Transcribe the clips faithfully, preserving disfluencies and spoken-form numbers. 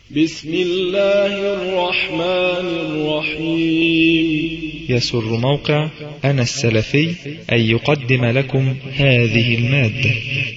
بسم الله الرحمن الرحيم. يسر موقع أنا السلفي أن يقدم لكم هذه المادة.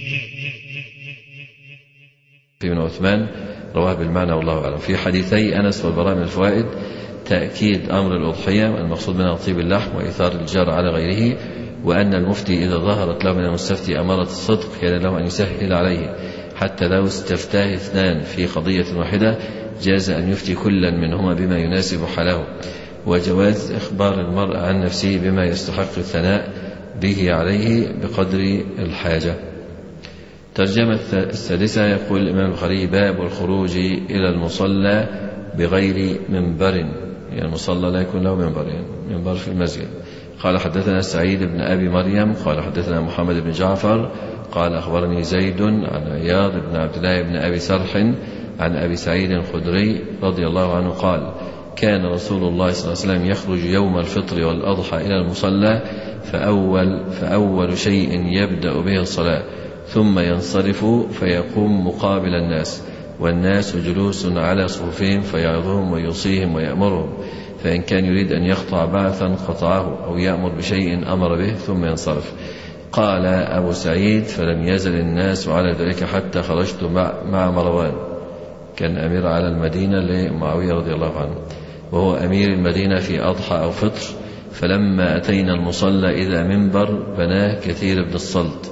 ابن عثمان رواه بالمعنى والله أعلم. في حديثي أنس والبراء من الفوائد تأكيد أمر الأضحية، المقصود منها طيب اللحم وإيثار الجار على غيره، وأن المفتي إذا ظهرت له من المستفتي أمارة الصدق كان له أن يسهل عليه، حتى لو استفتاه اثنان في قضية واحدة جاز أن يفتي كلا منهما بما يناسب حاله، وجواز إخبار المرء عن نفسه بما يستحق الثناء به عليه بقدر الحاجة. ترجمة السادسة. يقول الإمام البخاري: باب الخروج إلى المصلى بغير منبر، يعني المصلى لا يكون له منبر، يعني منبر في المسجد. قال: حدثنا سعيد بن أبي مريم قال حدثنا محمد بن جعفر قال أخبرني زيد عن عياض بن عبد الله بن أبي سرح عن أبي سعيد الخدري رضي الله عنه قال: كان رسول الله صلى الله عليه وسلم يخرج يوم الفطر والأضحى إلى المصلى فأول, فأول شيء يبدأ به الصلاة، ثم ينصرف فيقوم مقابل الناس، والناس جلوس على صفوفهم فيعظهم ويوصيهم ويأمرهم، فإن كان يريد أن يقطع بعثا قطعه أو يأمر بشيء أمر به ثم ينصرف. قال أبو سعيد: فلم يزل الناس على ذلك حتى خرجت مع مروان، كان أمير على المدينة لمعاوية رضي الله عنه، وهو أمير المدينة في أضحى أو فطر. فلما أتينا المصلى إذا منبر بناه كثير بن الصلت،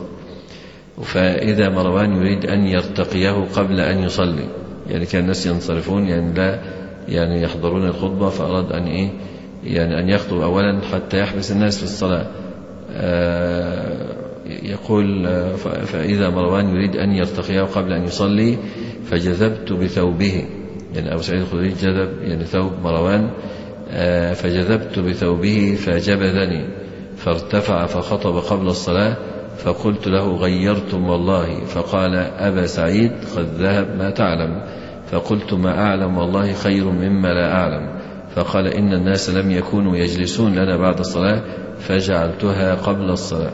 فإذا مروان يريد أن يرتقيه قبل أن يصلي، يعني كان الناس ينصرفون، يعني لا يعني يحضرون الخطبة، فأراد أن إيه يعني أن يخطب أولا حتى يحبس الناس في الصلاة. آه يقول: فإذا مروان يريد أن يرتقيه قبل أن يصلي فجذبت بثوبه، يعني أبو سعيد الخدري جذب يعني ثوب مروان، آه فجذبت بثوبه فجبذني فارتفع فخطب قبل الصلاة، فقلت له: غيرتم والله. فقال: أبا سعيد قد ذهب ما تعلم. فقلت: ما أعلم والله خير مما لا أعلم. فقال: إن الناس لم يكونوا يجلسون لنا بعد الصلاة فجعلتها قبل الصلاة.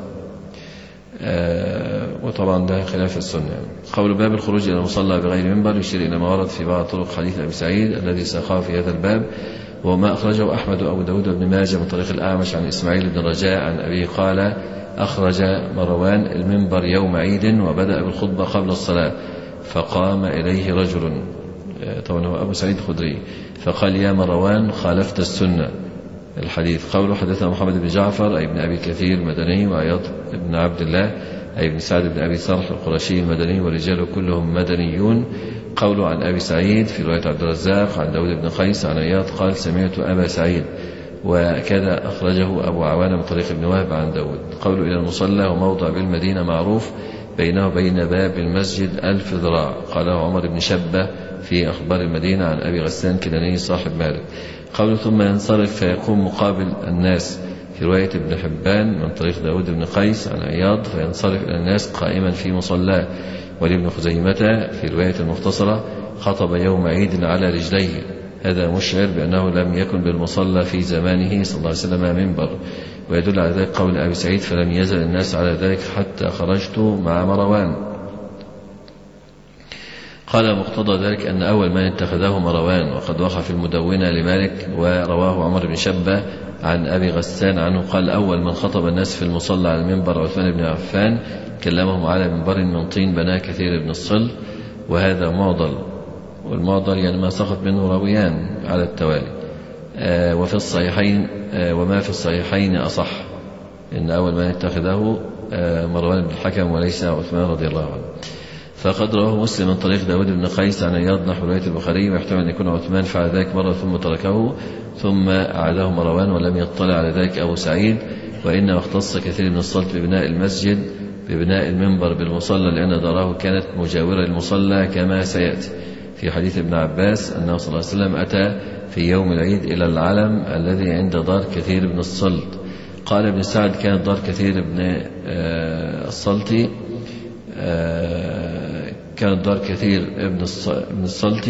آه وطبعا ده خلاف السنة. قول باب الخروج إلى المصلى بغير منبر يشير إلى ما ورد في بعض طرق حديث أبي سعيد الذي ساقاه في هذا الباب، وما أخرجه أحمد وأبو داود بن ماجه من طريق الأعمش عن إسماعيل بن رجاء عن أبيه قال: أخرج مروان المنبر يوم عيد وبدأ بالخطبة قبل الصلاة، فقام إليه رجل، طبعا هو أبو سعيد الخدري، فقال: يا مروان خالفت السنة. الحديث. قوله: حدثنا محمد بن جعفر أي بن أبي كثير المدني، وعياض بن عبد الله أي بن سعد بن أبي سرح القرشي المدني، ورجاله كلهم مدنيون. قوله عن أبي سعيد في رواية عبد الرزاق عن داود بن قيس عن عياض قال: سمعت أبا سعيد، وكذا أخرجه أبو عوانة من طريق ابن وهب عن داود. قوله إلى المصلى وموضع بالمدينة معروف بينه وبين باب المسجد ألف ذراع، قاله عمر بن شبة في أخبار المدينة عن أبي غسان كناني صاحب مالك. قوله ثم ينصرف فيقوم مقابل الناس في رواية ابن حبان من طريق داود بن قيس عن عياض فينصرف إلى الناس قائما في مصلاه. ولابن خزيمة في رواية المختصرة خطب يوم عيد على رجليه، هذا مشعر بأنه لم يكن بالمصلى في زمانه صلى الله عليه وسلم منبر، ويدل على ذلك قول أبي سعيد: فلم يزل الناس على ذلك حتى خرجت مع مروان. قال مقتضى ذلك أن أول من اتخذه مروان، وقد وقع في المدونة لمالك ورواه عمر بن شبة عن أبي غسان عنه قال: أول من خطب الناس في المصلى على المنبر عثمان بن عفان، كلمهم على منبر من طين بناه كثير بن الصل، وهذا معضل، والمعضل يعني ما سقط منه راويان على التوالي. آه وفي الصحيحين آه وما في الصحيحين أصح، إن أول من اتخذه آه مروان بن الحكم وليس عثمان رضي الله عنه. فقد رواه مسلم من طريق داود بن قيس عن عياض نحو رواية البخاري، ويحتمل أن يكون عثمان فعل ذلك مرة ثم تركه ثم أعاده مروان، ولم يطلع على ذلك أبو سعيد. وإنما اختص كثير من الصلت ببناء المسجد ببناء المنبر بالمصلى، لأن داره كانت مجاورة للمصلى كما سيأتي في حديث ابن عباس أنه صلى الله عليه وسلم أتى في يوم العيد إلى العلم الذي عند دار كثير بن الصلت. قال ابن سعد: كانت دار كثير بن الصلت كانت دار كثير ابن الصلت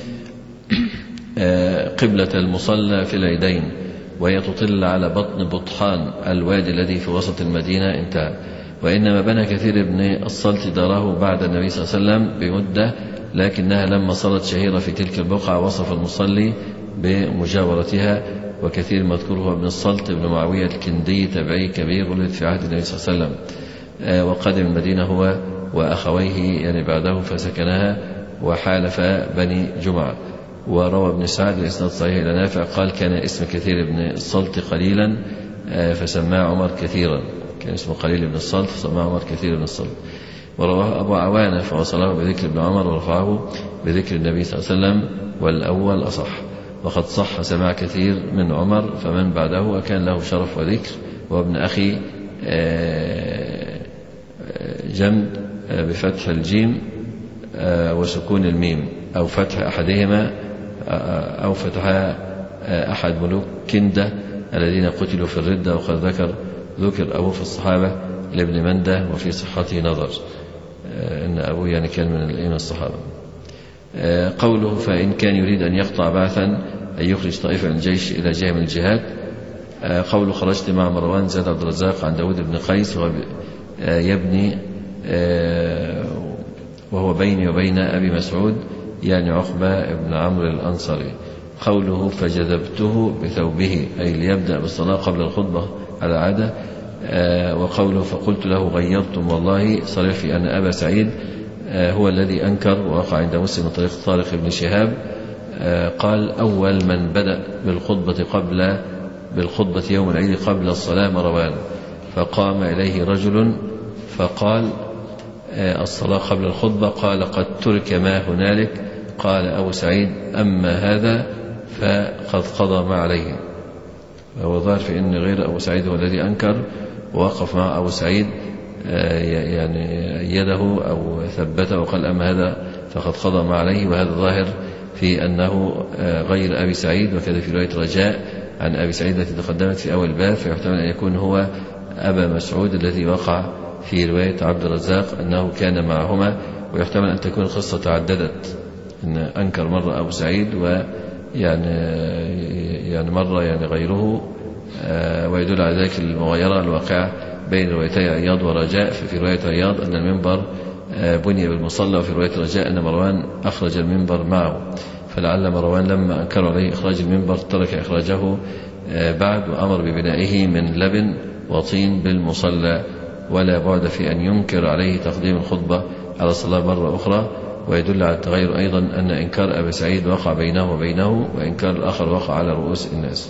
قبلة المصلى في العيدين، وهي تطل على بطن بطحان الوادي الذي في وسط المدينة. انتهى. وإنما بنى كثير ابن الصلت داره بعد النبي صلى الله عليه وسلم بمدة لكنها لما صارت شهيرة في تلك البقعة وصف المصلي بمجاورتها. وكثير مذكور هو ابن الصلت بن معاوية الكندي تبعي كبير ولد في عهد النبي صلى الله عليه وسلم، وقدم المدينة هو وأخويه يعني بعده فسكنها وحالف بني جمعة. وروى ابن سعد الإسناد صحيح إلى نافع قال كان اسم كثير بن الصلت قليلا فسماه عمر كثيرا، كان اسمه قليل بن الصلت فسماه عمر كثير بن الصلت. ورواه أبو عوانة فوصله بذكر ابن عمر ورفعه بذكر النبي صلى الله عليه وسلم والأول أصح. وقد صح سماع كثير من عمر فمن بعده وكان له شرف وذكر، وابن أخي جمد بفتح الجيم وسكون الميم أو فتح أحدهما أو فتحها أحد ملوك كندة الذين قتلوا في الردة. وقد ذكر ذكر أبوه في الصحابة لابن منده وفي صحته نظر، إن أبوه يعني كان من الأئمة الصحابة. قوله فإن كان يريد أن يقطع بعثا أن يخرج طائفة من الجيش إلى جهة من الجهات. قوله خرجت مع مروان زاد عبد الرزاق عن داود بن قيس يبني وهو بيني وبين أبي مسعود يعني عقبة بن عمرو الأنصاري. قوله فجذبته بثوبه أي ليبدأ بالصلاة قبل الخطبة على عادة. وقوله فقلت له غيرتم والله صريح في أن أبا سعيد هو الذي أنكر، ووقع عند مسلم من طريق طارق بن شهاب قال أول من بدأ بالخطبة قبل بالخطبة يوم العيد قبل الصلاة مروان، فقام إليه رجل فقال الصلاة قبل الخطبة، قال قد ترك ما هنالك. قال أبو سعيد أما هذا فقد قضى ما عليه. هو ظاهر في أن غير أبو سعيد هو الذي أنكر، ووقف مع أبو سعيد يعني يده أو ثبته وقال أما هذا فقد قضى ما عليه. وهذا ظاهر في أنه غير أبي سعيد، وكذا في رواية رجاء عن أبي سعيد التي تقدمت في أول الباب، فيحتمل أن يكون هو أبا مسعود الذي وقع في رواية عبد الرزاق أنه كان معهما. ويحتمل أن تكون القصة تعددت، أن أنكر مرة أبو سعيد ويعني يعني مرة يعني غيره، ويدل على ذلك المغايرة الواقعة بين روايتي عياض ورجاء. ففي رواية عياض أن المنبر بني بالمصلى، وفي رواية رجاء أن مروان أخرج المنبر معه، فلعل مروان لما أنكروا عليه إخراج المنبر ترك إخراجه بعد وأمر ببنائه من لبن وطين بالمصلى، ولا بعد في أن ينكر عليه تقديم الخطبة على الصلاة مرة أخرى. ويدل على التغير أيضا أن إنكار أبي سعيد وقع بينه وبينه، وإنكار الآخر وقع على رؤوس الناس.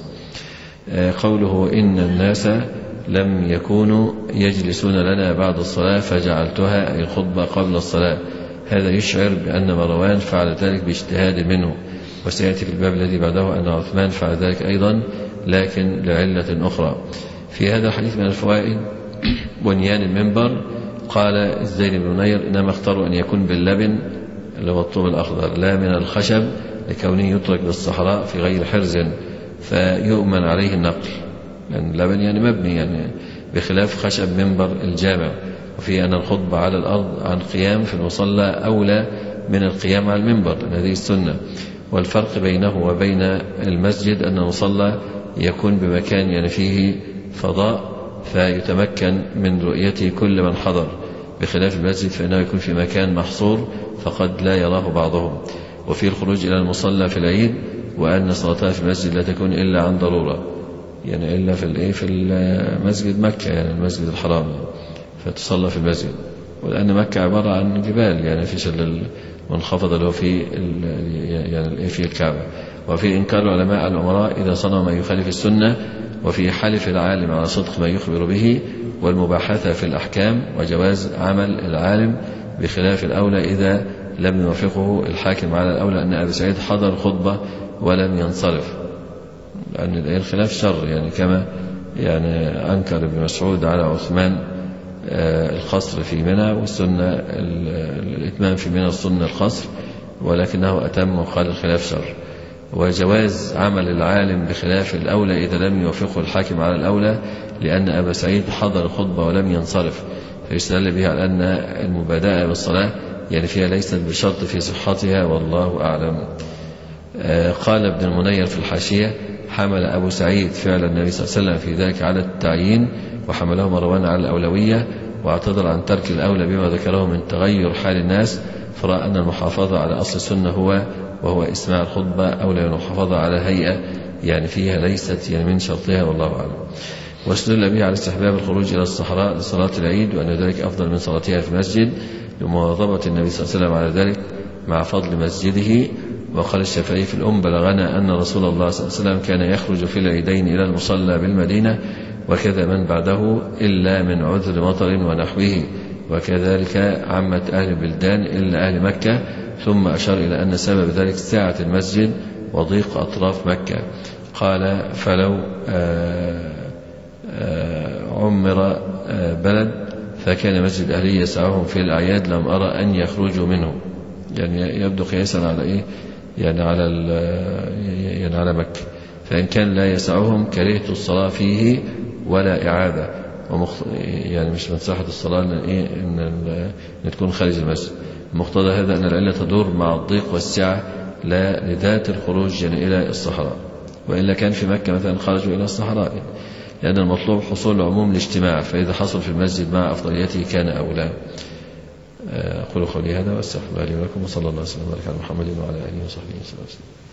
قوله إن الناس لم يكونوا يجلسون لنا بعد الصلاة فجعلتها أي الخطبة قبل الصلاة، هذا يشعر بأن مروان فعل ذلك باجتهاد منه. وسيأتي في الباب الذي بعده أن عثمان فعل ذلك أيضا لكن لعلة أخرى. في هذا الحديث من الفوائد بنيان المنبر. قال الزين بن نير إنما اختاروا أن يكون باللبن اللي هو الطوب الأخضر لا من الخشب، لكونه يترك بالصحراء في غير حرز فيؤمن عليه النقل، لأن اللبن يعني مبني يعني بخلاف خشب منبر الجامع. وفي أن الخطبة على الأرض عن قيام في المصلى أولى من القيام على المنبر، هذه السنة. والفرق بينه وبين المسجد أن المصلى يكون بمكان يعني فيه فضاء فيتمكن من رؤيته كل من حضر، بخلاف المسجد فإنه يكون في مكان محصور فقد لا يراه بعضهم. وفي الخروج إلى المصلى في العيد وأن صلاتها في المسجد لا تكون إلا عن ضرورة، يعني إلا في الإيه في المسجد مكة يعني المسجد الحرام فتصلى في المسجد، ولأن مكة عبارة عن جبال يعني في شل المنخفض اللي هو في يعني في الكعبة. وفي إنكار العلماء الأمراء إذا صنعوا ما يخالف السنة، وفي حلف العالم على صدق ما يخبر به، والمباحثة في الأحكام، وجواز عمل العالم بخلاف الأولى إذا لم يوافقه الحاكم على الأولى. أن أبي سعيد حضر خطبة ولم ينصرف، لأن الخلاف شر يعني كما يعني أنكر ابن مسعود على عثمان القصر في منى، والسنة الإتمام في منى السنة القصر، ولكنه أتم وقال الخلاف شر. وجواز عمل العالم بخلاف الأولى إذا لم يوافقه الحاكم على الأولى، لأن أبا سعيد حضر الخطبة ولم ينصرف، فيستدل به على أن المبادئة بالصلاة يعني فيها ليست بشرط في صحتها، والله أعلم. قال ابن المنير في الحاشية حمل أبو سعيد فعل النبي صلى الله عليه وسلم في ذلك على التعيين، وحمله مروان على الأولوية، واعتذر عن ترك الأولى بما ذكره من تغير حال الناس، فرأى أن المحافظة على أصل السنة هو وهو إسماع الخطبة أولى من المحافظة على هيئة يعني فيها ليست يعني من شرطها، والله أعلم. واستدل به على استحباب الخروج إلى الصحراء لصلاة العيد وأن ذلك أفضل من صلاتها في المسجد لمواظبة النبي صلى الله عليه وسلم على ذلك مع فضل مسجده. وقال الشافعي في الأم: بلغنا أن رسول الله صلى الله عليه وسلم كان يخرج في العيدين إلى المصلى بالمدينة وكذا من بعده إلا من عذر مطر ونحوه، وكذلك عامة أهل البلدان إلا أهل مكة. ثم أشار إلى أن سبب ذلك سعة المسجد وضيق أطراف مكة. قال: فلو آآ آآ عمر بلد فكان مسجد أهله يسعهم في الأعياد لم أرى أن يخرجوا منه. يعني يبدو قياسا على إيه؟ يعني على يعني على مكة. فإن كان لا يسعهم كرهت الصلاة فيه ولا إعادة، ومخ... يعني مش من صحة الصلاة إن, إيه؟ إن, إن تكون خارج المسجد. مقتضى هذا أن العلة تدور مع الضيق والسعة لا لذات الخروج يعني إلى الصحراء، وإلا كان في مكة مثلا خرجوا إلى الصحراء، لأن المطلوب حصول عموم الاجتماع، فإذا حصل في المسجد مع أفضليته كان أولى. أقول قولي هذا وأستغفر الله لي ولكم، وصلى الله وسلم وبارك على محمد وعلى آله وصحبه وسلم.